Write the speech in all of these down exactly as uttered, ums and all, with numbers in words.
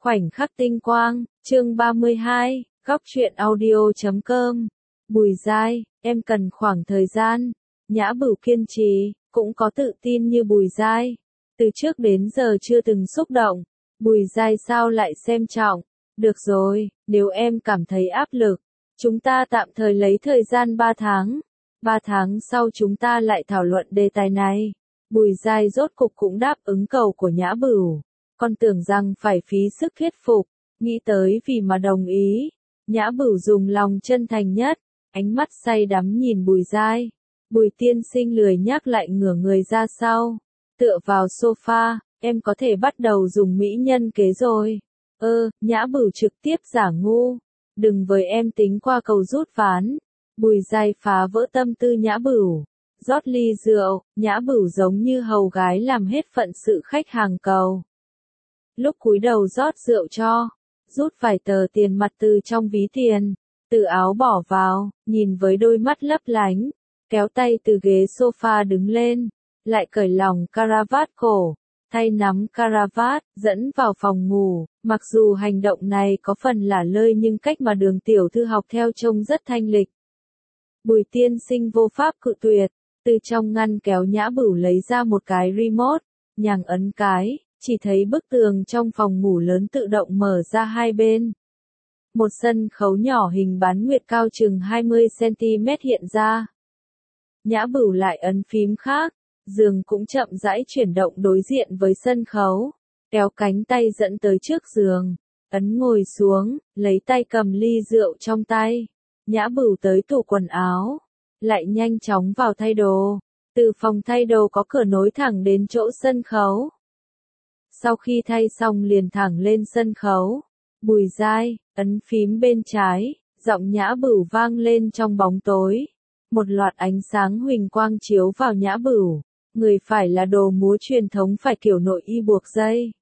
Khoảnh khắc tinh quang, chương ba mươi hai, góc truyện audio chấm com. Bùi Giai, em cần khoảng thời gian. Nhã Bửu kiên trì, cũng có tự tin như Bùi Giai. Từ trước đến giờ chưa từng xúc động. Bùi Giai sao lại xem trọng. Được rồi, nếu em cảm thấy áp lực, chúng ta tạm thời lấy thời gian ba tháng. ba tháng sau chúng ta lại thảo luận đề tài này. Bùi Giai rốt cục cũng đáp ứng cầu của Nhã Bửu. Con tưởng rằng phải phí sức thuyết phục, nghĩ tới vì mà đồng ý. Nhã Bửu dùng lòng chân thành nhất, ánh mắt say đắm nhìn Bùi Giai. Bùi tiên sinh lười nhác lại ngửa người ra sau, tựa vào sofa, em có thể bắt đầu dùng mỹ nhân kế rồi. Ơ, Nhã Bửu trực tiếp giả ngu, đừng với em tính qua cầu rút ván. Bùi Giai phá vỡ tâm tư Nhã Bửu, rót ly rượu, Nhã Bửu giống như hầu gái làm hết phận sự khách hàng cầu. Lúc cúi đầu rót rượu cho, rút vài tờ tiền mặt từ trong ví tiền, từ áo bỏ vào, nhìn với đôi mắt lấp lánh, kéo tay từ ghế sofa đứng lên, lại cởi lỏng caravat cổ, thay nắm caravat, dẫn vào phòng ngủ. Mặc dù hành động này có phần lả lơi nhưng cách mà Đường tiểu thư học theo trông rất thanh lịch. Bùi tiên sinh vô pháp cự tuyệt, từ trong ngăn kéo Nhã Bửu lấy ra một cái remote, nhàng ấn cái. Chỉ thấy bức tường trong phòng ngủ lớn tự động mở ra hai bên. Một sân khấu nhỏ hình bán nguyệt cao chừng hai mươi xăng-ti-mét hiện ra. Nhã Bửu lại ấn phím khác, giường cũng chậm rãi chuyển động đối diện với sân khấu. Kéo cánh tay dẫn tới trước giường, ấn ngồi xuống, lấy tay cầm ly rượu trong tay. Nhã Bửu tới tủ quần áo, lại nhanh chóng vào thay đồ. Từ phòng thay đồ có cửa nối thẳng đến chỗ sân khấu. Sau khi thay xong liền thẳng lên sân khấu. Bùi Giai, ấn phím bên trái, giọng Nhã Bửu vang lên trong bóng tối. Một loạt ánh sáng huỳnh quang chiếu vào Nhã Bửu. Người phải là đồ múa truyền thống phải kiểu nội y buộc dây,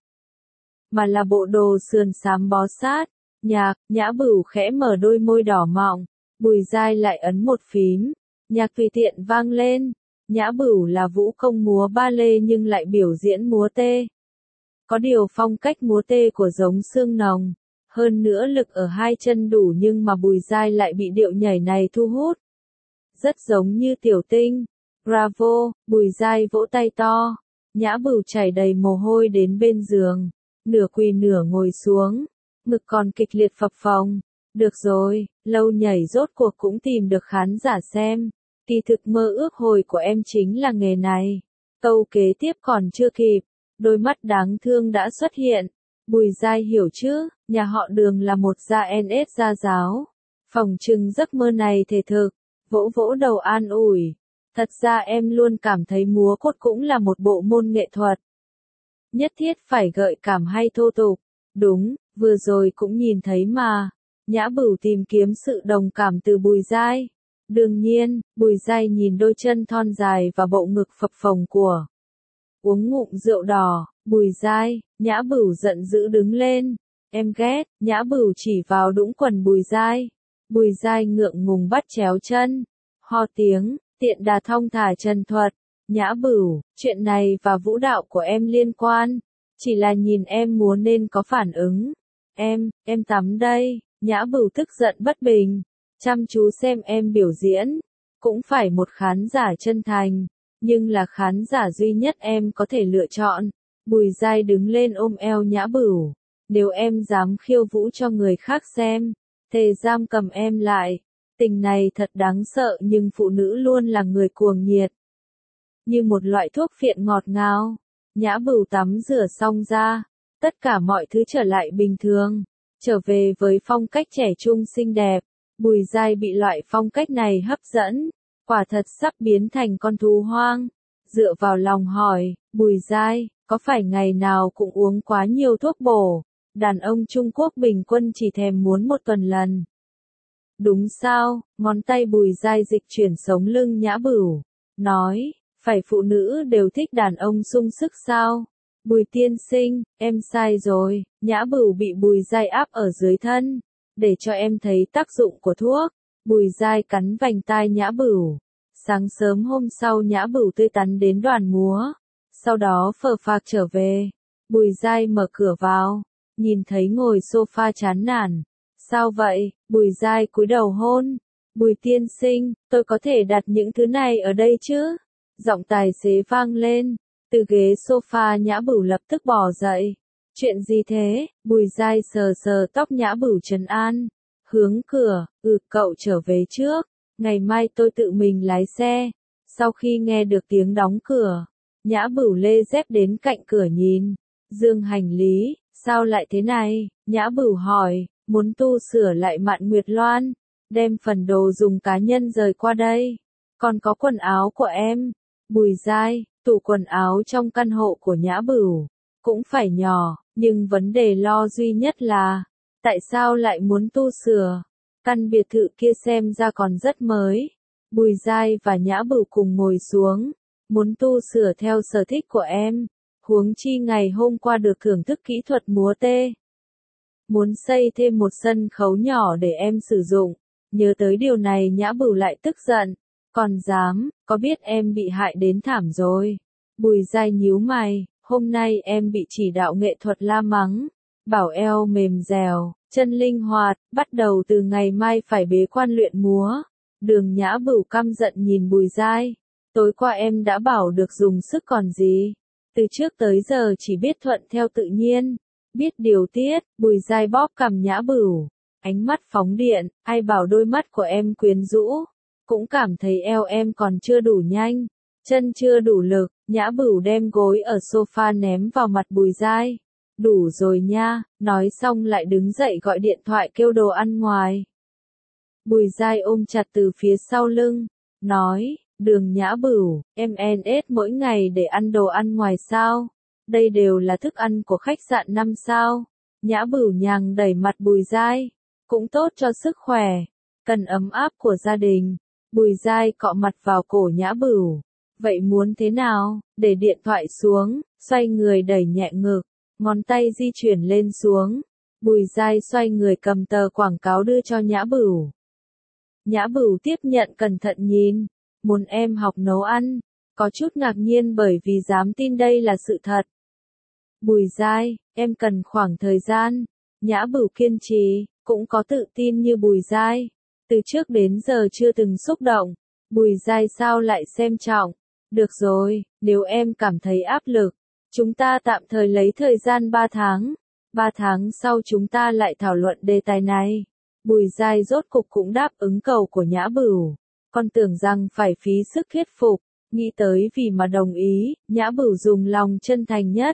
mà là bộ đồ sườn xám bó sát. Nhạc, Nhã Bửu khẽ mở đôi môi đỏ mọng. Bùi Giai lại ấn một phím. Nhạc tùy tiện vang lên. Nhã Bửu là vũ công múa ba lê nhưng lại biểu diễn múa tê. Có điều phong cách múa tê của giống xương nồng, hơn nữa lực ở hai chân đủ nhưng mà Bùi Giai lại bị điệu nhảy này thu hút. Rất giống như tiểu tinh. Bravo, Bùi Giai vỗ tay to. Nhã Bửu chảy đầy mồ hôi đến bên giường, nửa quỳ nửa ngồi xuống, ngực còn kịch liệt phập phồng. Được rồi, lâu nhảy rốt cuộc cũng tìm được khán giả xem. Kỳ thực mơ ước hồi của em chính là nghề này. Câu kế tiếp còn chưa kịp. Đôi mắt đáng thương đã xuất hiện. Bùi Giai hiểu chứ, nhà họ Đường là một gia en ét gia giáo. Phỏng chừng giấc mơ này thể thực, vỗ vỗ đầu an ủi. Thật ra em luôn cảm thấy múa cốt cũng là một bộ môn nghệ thuật. Nhất thiết phải gợi cảm hay thô tục. Đúng, vừa rồi cũng nhìn thấy mà. Nhã Bửu tìm kiếm sự đồng cảm từ Bùi Giai. Đương nhiên, Bùi Giai nhìn đôi chân thon dài và bộ ngực phập phồng của. Uống ngụm rượu đỏ, Bùi Giai, Nhã Bửu giận dữ đứng lên. Em ghét, Nhã Bửu chỉ vào đũng quần Bùi Giai. Bùi Giai ngượng ngùng bắt chéo chân. Ho tiếng, tiện đà thong thả trần thuật. Nhã Bửu, chuyện này và vũ đạo của em liên quan. Chỉ là nhìn em múa nên có phản ứng. Em, em tắm đây. Nhã Bửu tức giận bất bình. Chăm chú xem em biểu diễn. Cũng phải một khán giả chân thành. Nhưng là khán giả duy nhất em có thể lựa chọn. Bùi Giai đứng lên ôm eo Nhã Bửu. Nếu em dám khiêu vũ cho người khác xem, thề giam cầm em lại. Tình này thật đáng sợ nhưng phụ nữ luôn là người cuồng nhiệt. Như một loại thuốc phiện ngọt ngào. Nhã Bửu tắm rửa xong ra. Tất cả mọi thứ trở lại bình thường. Trở về với phong cách trẻ trung xinh đẹp. Bùi Giai bị loại phong cách này hấp dẫn. Quả thật sắp biến thành con thú hoang. Dựa vào lòng hỏi, Bùi Giai, có phải ngày nào cũng uống quá nhiều thuốc bổ? Đàn ông Trung Quốc bình quân chỉ thèm muốn một tuần lần. Đúng sao? Ngón tay Bùi Giai dịch chuyển sống lưng Nhã Bửu. Nói, phải phụ nữ đều thích đàn ông sung sức sao? Bùi tiên sinh, em sai rồi. Nhã Bửu bị Bùi Giai áp ở dưới thân. Để cho em thấy tác dụng của thuốc. Bùi Giai cắn vành tai Nhã Bửu. Sáng sớm hôm sau Nhã Bửu tươi tắn đến đoàn múa. Sau đó phờ phạc trở về. Bùi Giai mở cửa vào. nhìn thấy ngồi sofa chán nản. Sao vậy? Bùi Giai cúi đầu hôn. Bùi tiên sinh, tôi có thể đặt những thứ này ở đây chứ? Giọng tài xế vang lên. Từ ghế sofa Nhã Bửu lập tức bò dậy. Chuyện gì thế? Bùi Giai sờ sờ tóc Nhã Bửu trấn an. Hướng cửa, ừ cậu trở về trước. Ngày mai tôi tự mình lái xe. Sau khi nghe được tiếng đóng cửa, Nhã Bửu lê dép đến cạnh cửa nhìn. Dương hành lý, sao lại thế này? Nhã Bửu hỏi, muốn tu sửa lại Mạn Nguyệt Loan. Đem phần đồ dùng cá nhân rời qua đây. Còn có quần áo của em. Bùi Giai, tủ quần áo trong căn hộ của Nhã Bửu cũng phải nhỏ, nhưng vấn đề lo duy nhất là, tại sao lại muốn tu sửa? Căn biệt thự kia xem ra còn rất mới. Bùi Giai và Nhã Bửu cùng ngồi xuống, muốn tu sửa theo sở thích của em, huống chi ngày hôm qua được thưởng thức kỹ thuật múa tê. Muốn xây thêm một sân khấu nhỏ để em sử dụng. Nhớ tới điều này Nhã Bửu lại tức giận. Còn dám, có biết em bị hại đến thảm rồi. Bùi Giai nhíu mày, hôm nay em bị chỉ đạo nghệ thuật la mắng. Bảo eo mềm dẻo, chân linh hoạt, bắt đầu từ ngày mai phải bế quan luyện múa. Đường Nhã Bửu căm giận nhìn Bùi Giai. Tối qua em đã bảo được dùng sức còn gì. Từ trước tới giờ chỉ biết thuận theo tự nhiên. Biết điều tiết, Bùi Giai bóp cằm Nhã Bửu. Ánh mắt phóng điện, ai bảo đôi mắt của em quyến rũ. Cũng cảm thấy eo em còn chưa đủ nhanh, chân chưa đủ lực. Nhã Bửu đem gối ở sofa ném vào mặt Bùi Giai. Đủ rồi nha, nói xong lại đứng dậy gọi điện thoại kêu đồ ăn ngoài. Bùi Giai ôm chặt từ phía sau lưng, nói, Đường Nhã Bửu, em en ét mỗi ngày để ăn đồ ăn ngoài sao? Đây đều là thức ăn của khách sạn năm sao. Nhã Bửu nhàng đẩy mặt Bùi Giai, cũng tốt cho sức khỏe, cần ấm áp của gia đình. Bùi Giai cọ mặt vào cổ Nhã Bửu. Vậy muốn thế nào? Để điện thoại xuống, xoay người đẩy nhẹ ngực, ngón tay di chuyển lên xuống. Bùi Giai xoay người cầm tờ quảng cáo đưa cho Nhã Bửu. Nhã Bửu tiếp nhận cẩn thận nhìn, muốn em học nấu ăn, có chút ngạc nhiên bởi vì dám tin đây là sự thật. Bùi Giai, em cần khoảng thời gian. Nhã Bửu kiên trì, cũng có tự tin như Bùi Giai. Từ trước đến giờ chưa từng xúc động. Bùi Giai sao lại xem trọng. Được rồi, nếu em cảm thấy áp lực, chúng ta tạm thời lấy thời gian ba tháng. ba tháng sau chúng ta lại thảo luận đề tài này. Bùi Giai rốt cục cũng đáp ứng cầu của Nhã Bửu. Con tưởng rằng phải phí sức thuyết phục, nghĩ tới vì mà đồng ý, Nhã Bửu dùng lòng chân thành nhất.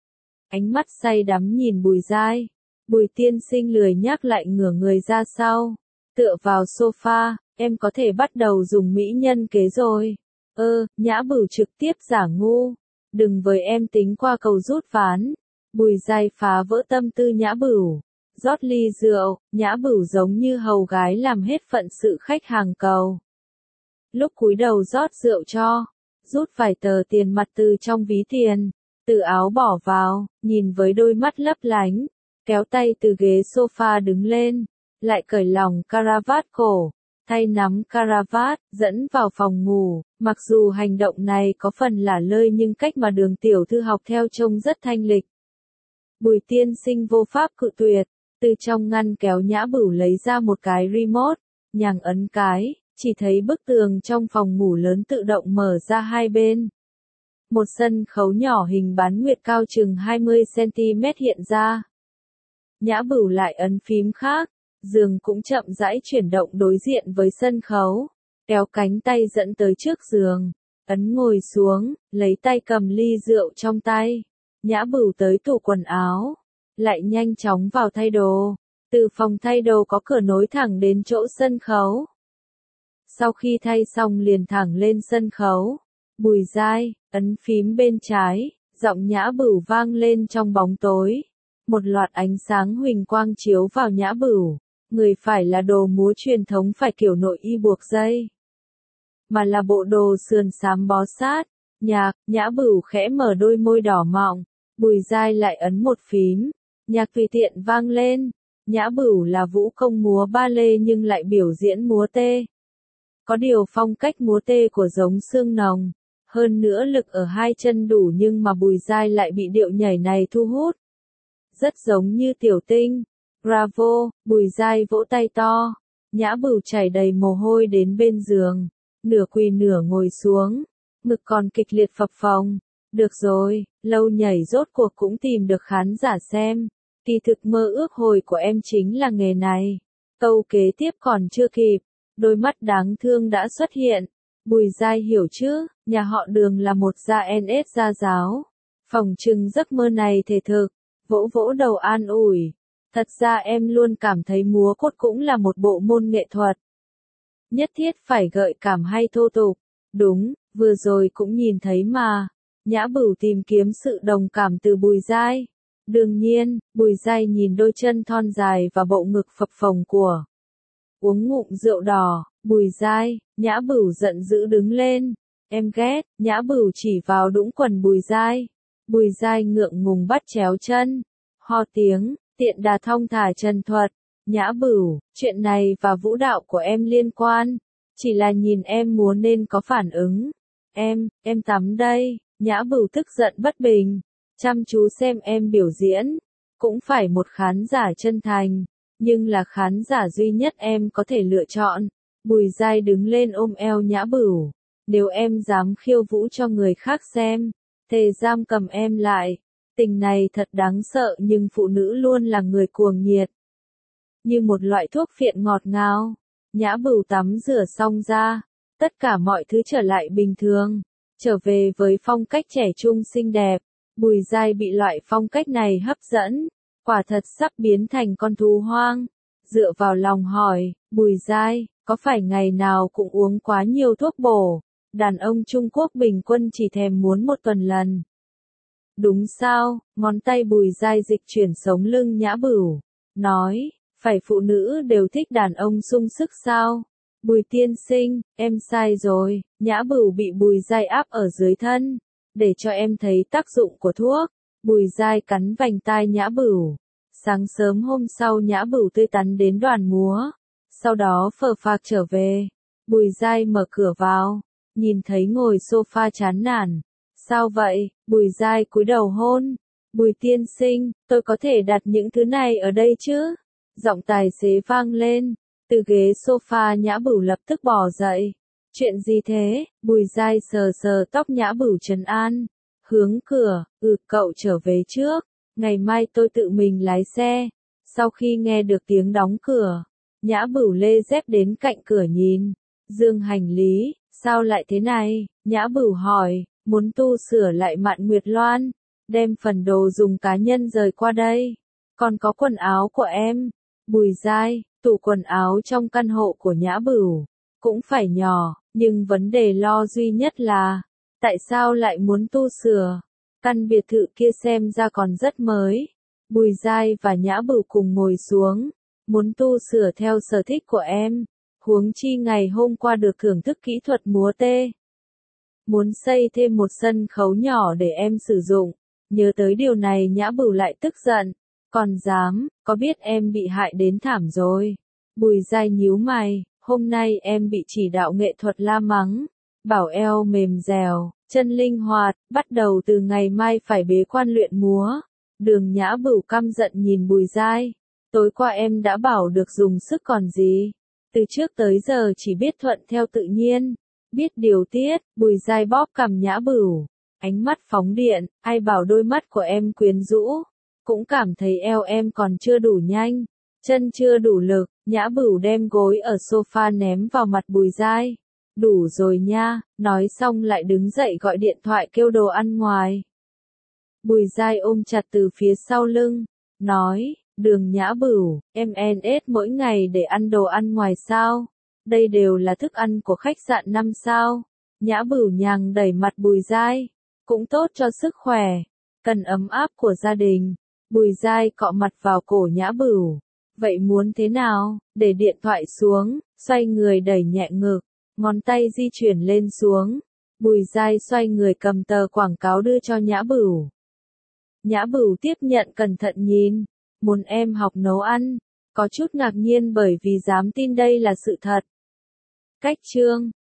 Ánh mắt say đắm nhìn Bùi Giai. Bùi tiên sinh lười nhác lại ngửa người ra sau. Tựa vào sofa, em có thể bắt đầu dùng mỹ nhân kế rồi. Ơ, Nhã Bửu trực tiếp giả ngu. Đừng với em tính qua cầu rút ván. Bùi Giai phá vỡ tâm tư Nhã Bửu. Rót ly rượu, Nhã Bửu giống như hầu gái làm hết phận sự khách hàng cầu. Lúc cúi đầu rót rượu cho, rút vài tờ tiền mặt từ trong ví tiền, từ áo bỏ vào, nhìn với đôi mắt lấp lánh, kéo tay từ ghế sofa đứng lên, lại cởi lòng caravat cổ, thay nắm caravat, dẫn vào phòng ngủ. Mặc dù hành động này có phần lả lơi nhưng cách mà Đường tiểu thư học theo trông rất thanh lịch. Bùi tiên sinh vô pháp cự tuyệt, từ trong ngăn kéo Nhã Bửu lấy ra một cái remote, nhàng ấn cái, chỉ thấy bức tường trong phòng ngủ lớn tự động mở ra hai bên. Một sân khấu nhỏ hình bán nguyệt cao chừng hai mươi xăng-ti-mét hiện ra. Nhã Bửu lại ấn phím khác, giường cũng chậm rãi chuyển động đối diện với sân khấu, kéo cánh tay dẫn tới trước giường, ấn ngồi xuống, lấy tay cầm ly rượu trong tay. Nhã Bửu tới tủ quần áo, lại nhanh chóng vào thay đồ. Từ phòng thay đồ có cửa nối thẳng đến chỗ sân khấu. Sau khi thay xong liền thẳng lên sân khấu. Bùi Giai, ấn phím bên trái, giọng Nhã Bửu vang lên trong bóng tối. Một loạt ánh sáng huỳnh quang chiếu vào Nhã Bửu. Người phải là đồ múa truyền thống phải kiểu nội y buộc dây, mà là bộ đồ sườn xám bó sát. Nhạc, Nhã Bửu khẽ mở đôi môi đỏ mọng. Bùi Giai lại ấn một phím. Nhạc tùy tiện vang lên. Nhã Bửu là vũ công múa ba lê nhưng lại biểu diễn múa tê. Có điều phong cách múa tê của giống xương nồng. Hơn nữa lực ở hai chân đủ nhưng mà Bùi Giai lại bị điệu nhảy này thu hút. rất giống như tiểu tinh. Bravo, Bùi Giai vỗ tay to. Nhã Bửu chảy đầy mồ hôi đến bên giường, nửa quỳ nửa ngồi xuống, ngực còn kịch liệt phập phồng. Được rồi, lâu nhảy rốt cuộc cũng tìm được khán giả xem. Kỳ thực mơ ước hồi của em chính là nghề này. Câu kế tiếp còn chưa kịp, đôi mắt đáng thương đã xuất hiện. Bùi Giai hiểu chứ, nhà họ Đường là một gia en ét gia giáo. Phỏng chừng giấc mơ này thể thực, vỗ vỗ đầu an ủi. Thật ra em luôn cảm thấy múa cốt cũng là một bộ môn nghệ thuật. Nhất thiết phải gợi cảm hay thô tục. Đúng, vừa rồi cũng nhìn thấy mà. Nhã Bửu tìm kiếm sự đồng cảm từ Bùi Giai. Đương nhiên, Bùi Giai nhìn đôi chân thon dài và bộ ngực phập phồng của. Uống ngụm rượu đỏ, Bùi Giai, Nhã Bửu giận dữ đứng lên. Em ghét, Nhã Bửu chỉ vào đũng quần Bùi Giai. Bùi Giai ngượng ngùng bắt chéo chân. Ho tiếng, tiện đà thong thả trần thuật. Nhã Bửu, chuyện này và vũ đạo của em liên quan. Chỉ là nhìn em múa nên có phản ứng. Em, em tắm đây. Nhã Bửu tức giận bất bình. Chăm chú xem em biểu diễn. Cũng phải một khán giả chân thành. Nhưng là khán giả duy nhất em có thể lựa chọn. Bùi Giai đứng lên ôm eo Nhã Bửu. Nếu em dám khiêu vũ cho người khác xem, thề giam cầm em lại. Tình này thật đáng sợ nhưng phụ nữ luôn là người cuồng nhiệt. Như một loại thuốc phiện ngọt ngào. Nhã Bửu tắm rửa xong ra. Tất cả mọi thứ trở lại bình thường. Trở về với phong cách trẻ trung xinh đẹp. Bùi Giai bị loại phong cách này hấp dẫn. Quả thật sắp biến thành con thú hoang. Dựa vào lòng hỏi, Bùi Giai, có phải ngày nào cũng uống quá nhiều thuốc bổ? Đàn ông Trung Quốc bình quân chỉ thèm muốn một tuần lần. Đúng sao? Ngón tay Bùi Giai dịch chuyển sống lưng Nhã Bửu. Nói, phải phụ nữ đều thích đàn ông sung sức sao? Bùi tiên sinh, em sai rồi. Nhã Bửu bị Bùi Giai áp ở dưới thân. Để cho em thấy tác dụng của thuốc. Bùi Giai cắn vành tai Nhã Bửu. Sáng sớm hôm sau Nhã Bửu tươi tắn đến đoàn múa. Sau đó phờ phạc trở về. Bùi Giai mở cửa vào. Nhìn thấy ngồi sofa chán nản. Sao vậy? Bùi Giai cúi đầu hôn. Bùi tiên sinh, tôi có thể đặt những thứ này ở đây chứ? Giọng tài xế vang lên. Từ ghế sofa Nhã Bửu lập tức bò dậy. Chuyện gì thế? Bùi Giai sờ sờ tóc Nhã Bửu trấn an. Hướng cửa, ừ cậu trở về trước. Ngày mai tôi tự mình lái xe. Sau khi nghe được tiếng đóng cửa, Nhã Bửu lê dép đến cạnh cửa nhìn. Dương hành lý, sao lại thế này? Nhã Bửu hỏi, muốn tu sửa lại Mạn Nguyệt Loan. Đem phần đồ dùng cá nhân rời qua đây. Còn có quần áo của em. Bùi Giai, tủ quần áo trong căn hộ của Nhã Bửu. Cũng phải nhỏ, nhưng vấn đề lo duy nhất là, tại sao lại muốn tu sửa? Căn biệt thự kia xem ra còn rất mới. Bùi Giai và Nhã Bửu cùng ngồi xuống. Muốn tu sửa theo sở thích của em. Huống chi ngày hôm qua được thưởng thức kỹ thuật múa tê. Muốn xây thêm một sân khấu nhỏ để em sử dụng. Nhớ tới điều này Nhã Bửu lại tức giận. Còn dám, có biết em bị hại đến thảm rồi. Bùi Giai nhíu mày, hôm nay em bị chỉ đạo nghệ thuật la mắng. Bảo eo mềm dẻo, chân linh hoạt, bắt đầu từ ngày mai phải bế quan luyện múa. Đường Nhã Bửu căm giận nhìn Bùi Giai. Tối qua em đã bảo được dùng sức còn gì. Từ trước tới giờ chỉ biết thuận theo tự nhiên. Biết điều tiết, Bùi Giai bóp cằm Nhã Bửu. Ánh mắt phóng điện, ai bảo đôi mắt của em quyến rũ. Cũng cảm thấy eo em còn chưa đủ nhanh. Chân chưa đủ lực, Nhã Bửu đem gối ở sofa ném vào mặt Bùi Giai. Đủ rồi nha, nói xong lại đứng dậy gọi điện thoại kêu đồ ăn ngoài. Bùi Giai ôm chặt từ phía sau lưng, nói, Đường Nhã Bửu, em en ét mỗi ngày để ăn đồ ăn ngoài sao? Đây đều là thức ăn của khách sạn năm sao. Nhã Bửu nhàng đẩy mặt Bùi Giai, cũng tốt cho sức khỏe, cần ấm áp của gia đình. Bùi Giai cọ mặt vào cổ Nhã Bửu. Vậy muốn thế nào? Để điện thoại xuống, xoay người đẩy nhẹ ngực, ngón tay di chuyển lên xuống. Bùi Giai xoay người cầm tờ quảng cáo đưa cho Nhã Bửu. Nhã Bửu tiếp nhận cẩn thận nhìn. Muốn em học nấu ăn. Có chút ngạc nhiên bởi vì dám tin đây là sự thật. Cách chương